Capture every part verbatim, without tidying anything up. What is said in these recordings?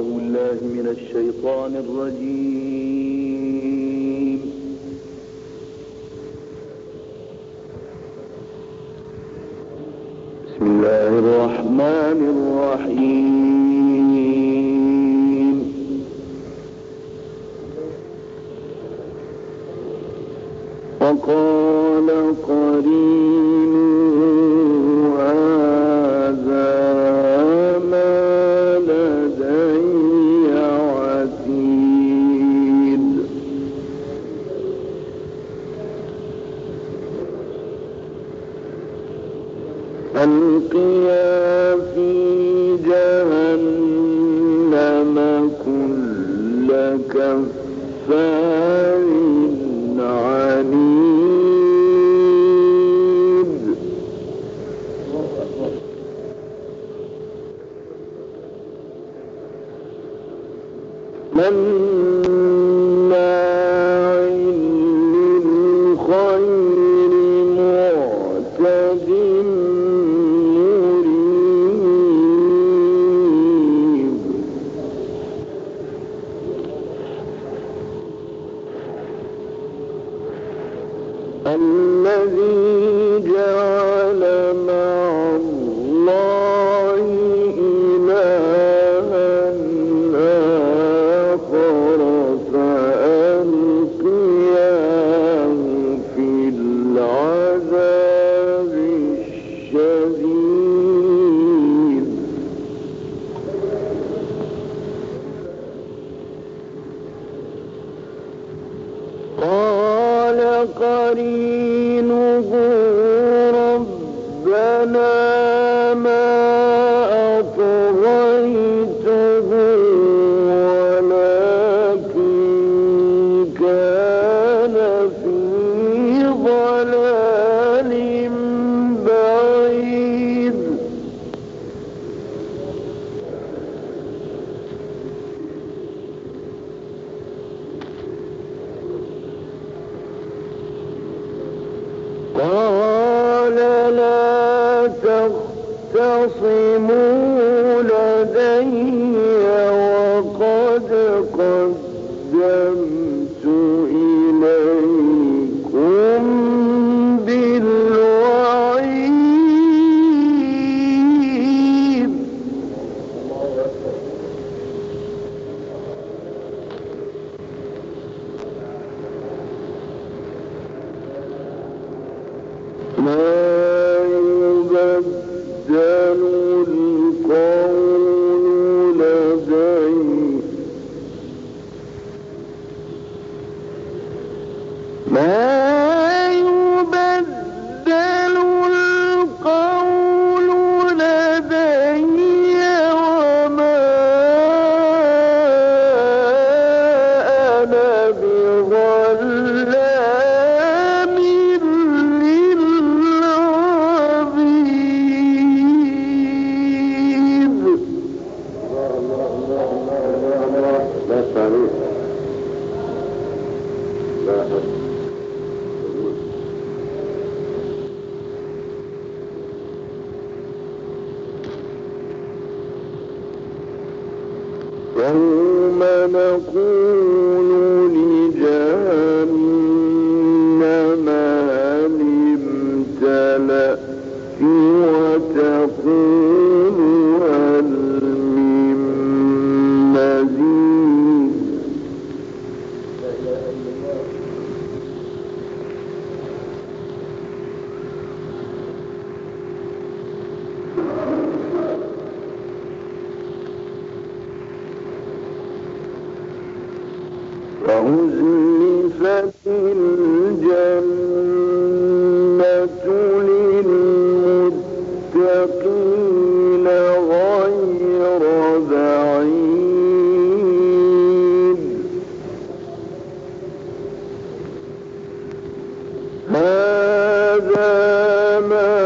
بالله من الشيطان الرجيم. بسم الله الرحمن الرحيم. وقال قرينه هذا ما لدي عتيد. ألقيا في جهنم كل كفار عنيد. مناع للخير معتد مريب. الذي جعل مع الله إلها آخر فألقياه في العذاب الشديد. قال قرينه ربنا ما أطغيته ولكن كان في ضلال بعيد. قال لا تختصموا لدي وقد قدمت إليكم بالوعيد. ما يبدل القول لدي ما يبدل القول لدي وما أنا بظلام للعبيد. لا تعريف لا يوم نقول لجهنم هل امتلأت وتقول هل من مزيد. وأزلفت الجنة للمتقين غير بعيد. هذا ما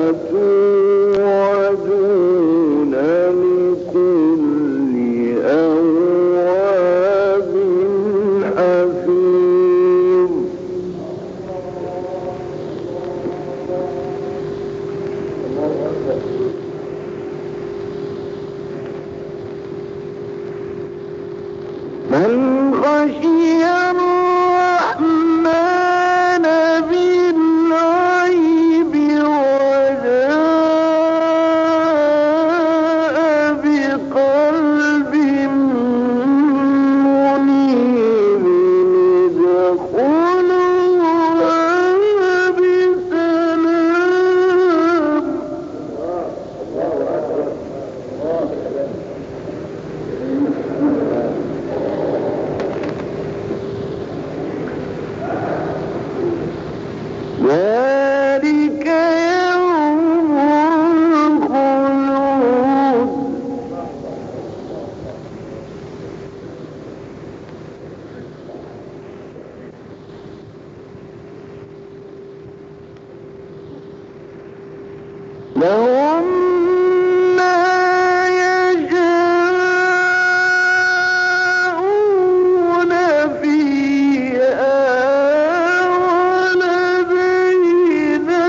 توعدون لكل أواب حفيظ. لهم ما يشاءون فيها ولدينا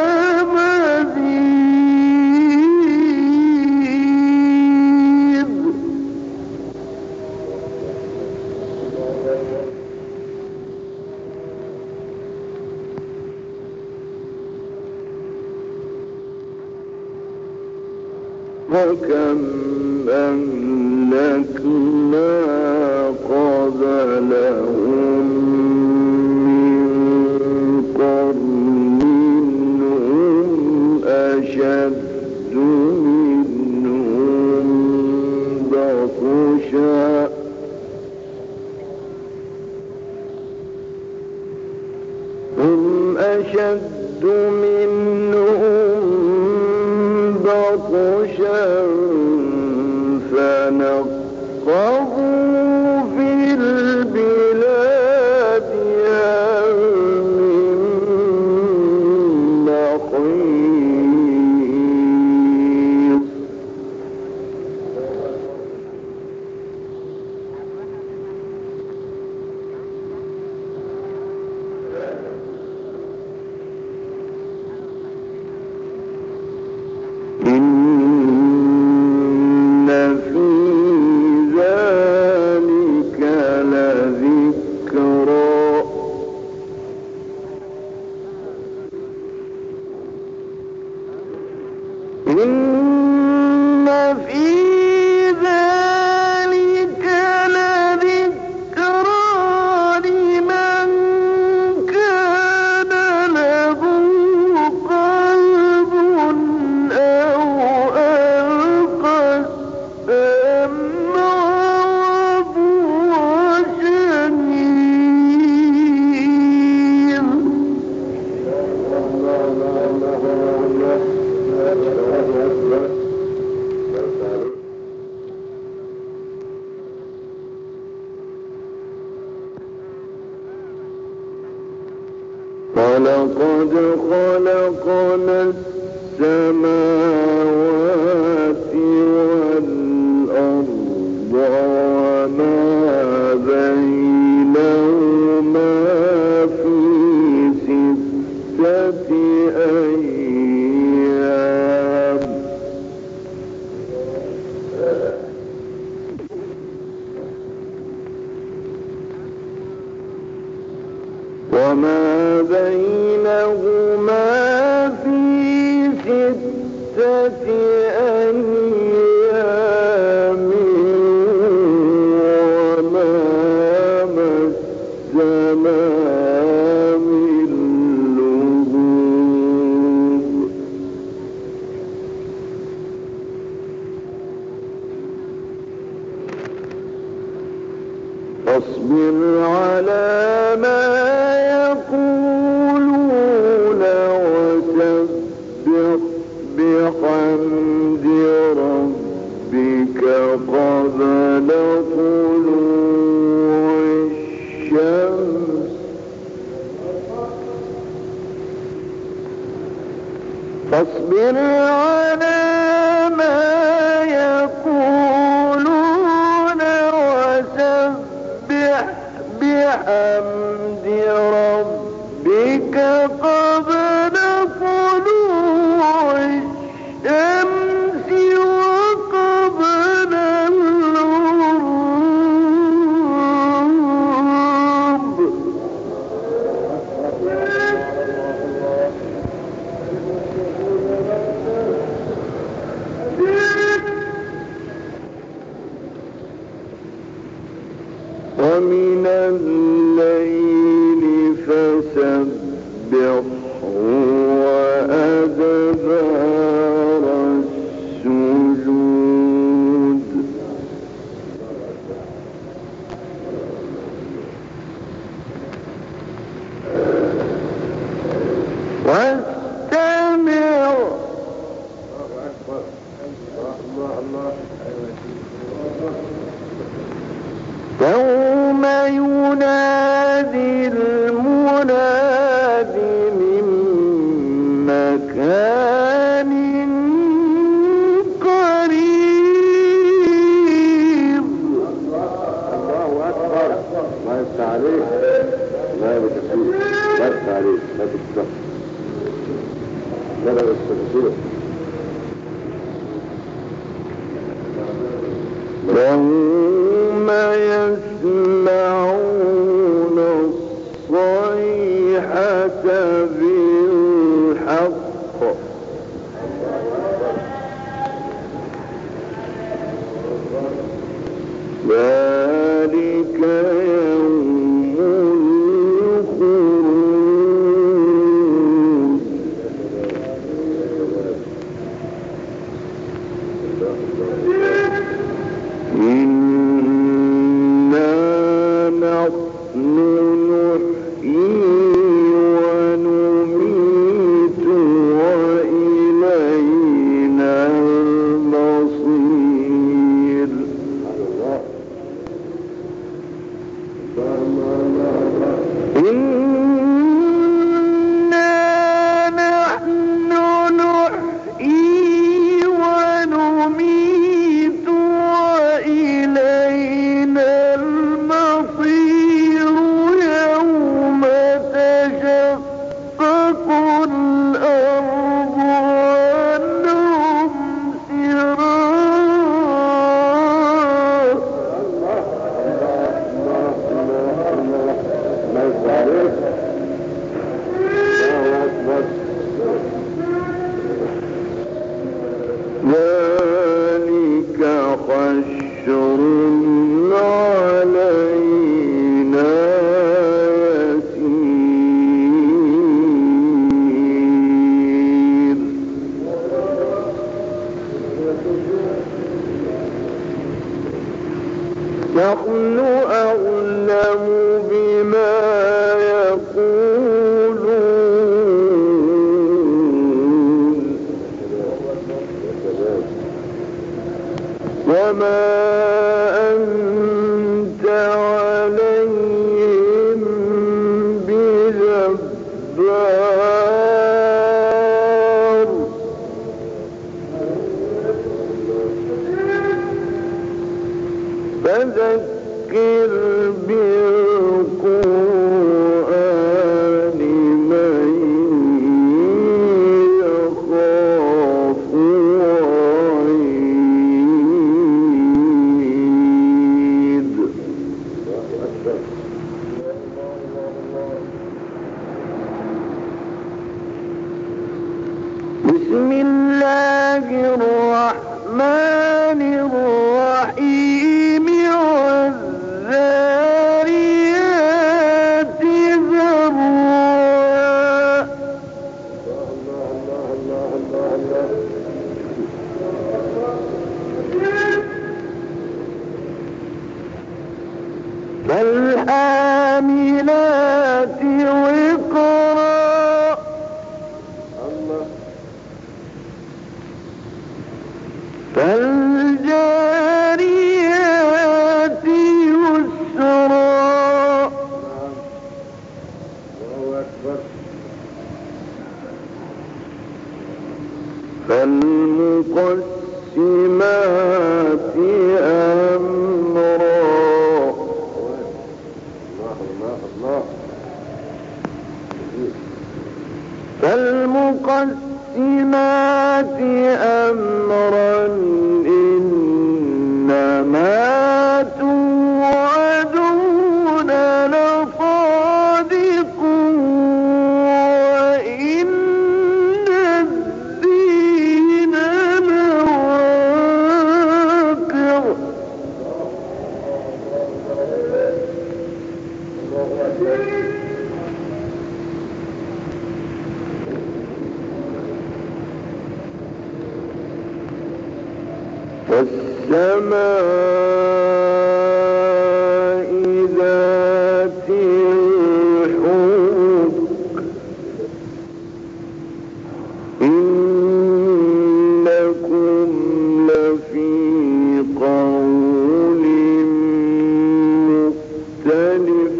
مزيد. وكم أهلكنا قبلهم من قرن هم أشد منهم بطشا هم أشد منهم بطشا فنقبوا في البلاد هل من محيص. إن في ذلك لذكرى إن في ذلك لذكرى لمن كان له قلب أو ألقى السمع وهو شهيد. ولقد خلقنا السماوات والأرض وما بينهما في ستة أيام وما بينهما في ستة أيام وما مسنا من لغوب. فاصبر على ما يقولون وسبح بحمد ربك قبل طلوع الشمس فاصبر على ما يقولون وسبح بحمد ربك قبل طلوع الشمس وقبل الغروب. ومن الليل فسبحه وأدبار السجود. واستمع يوم ينادي المناد من مكان لا تكتب لا لا تستطيع يوم يسمعون الصيحة بالحق ذلك يوم الخروج إنا نحن نحيي ونميت وإلينا المصير إنا نحن نحيي ونميت وإلينا المصير يوم تشقق الأرض عنهم ذلك حشر علينا يسير نحن أعلم بما يقولون وما أنت عليهم بجبار فذكر بالقرآن من يخاف وعيد بسم الله الرحمن الرحيم والذاريات ذروا فالحاملات وقرا فالجاريات يسرا فالمقسمات أمرا فالمقسمات أمرا إنما توعدون لصادق وإن الدين لواقع والسماء ذات الحبك إنكم لفي قول مختلف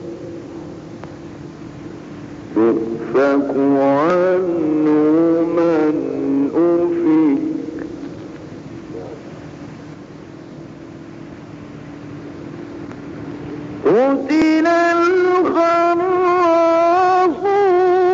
يؤفك عنه من أفك قتل الخراصون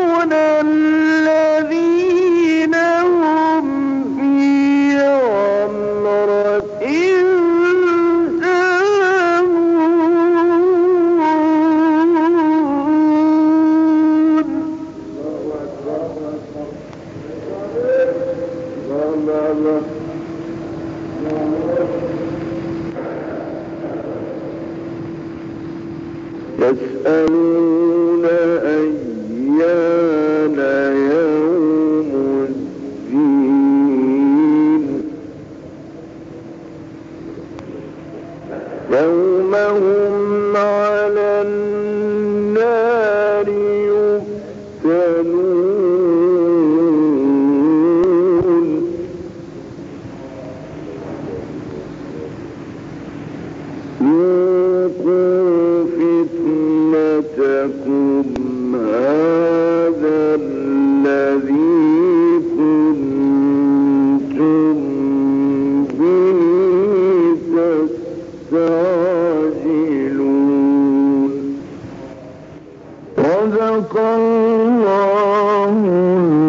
يسألون أيان يوم الدين يوم هم على النار يفتنون ذوقوا فتنتكم هذا الذي كنتم به تستعجلون. صدق الله